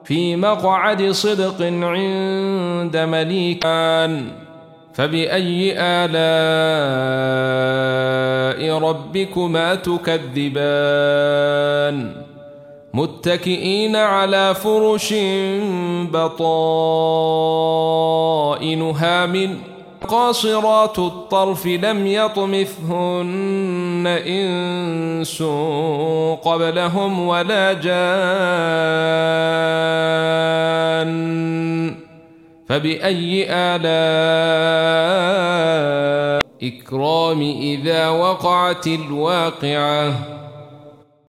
في مقعد صدق عند مليك. فبأي آلاء ربكما تكذبان متكئين على فرش بطائنها من قاصرات الطرف لم يطمثهن إنس قبلهم ولا جان. فبأي آلاء إكرام إذا وقعت الواقعة